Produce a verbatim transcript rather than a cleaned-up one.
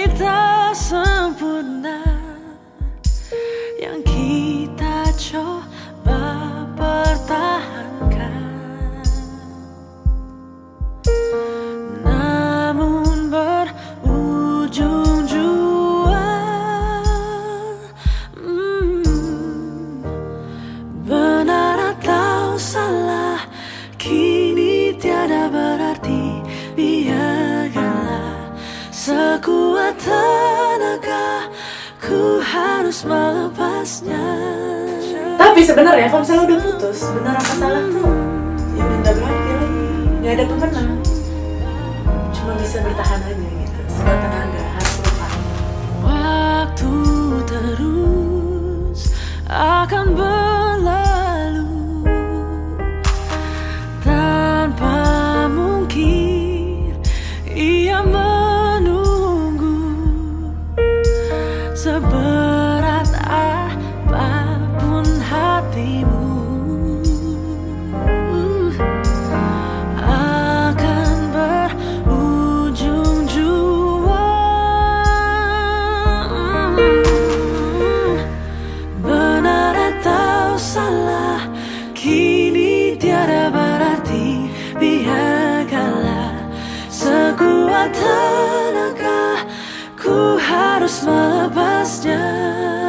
tak sempurna yang kita coba pertahankan, namun berujung jua. hmm, Benar atau salah kini tiada berarti. Biarkanlah sekuat tenaga ku harus melepasnya. Tapi sebenarnya kalau misalnya udah putus, benar apa salah tuh ya udah nggak berarti lagi, nggak ada pemenang, cuma bisa bertahan aja gitu. Sekuat tenaga harus lupa. Waktu terus akan berlalu tanpa mungkin ia menunggu. Seberat apapun hatimu akan berujung jua. Benar atau salah kini tiada berarti. Biarkanlah sekuat tenaga ku harus melepasnya.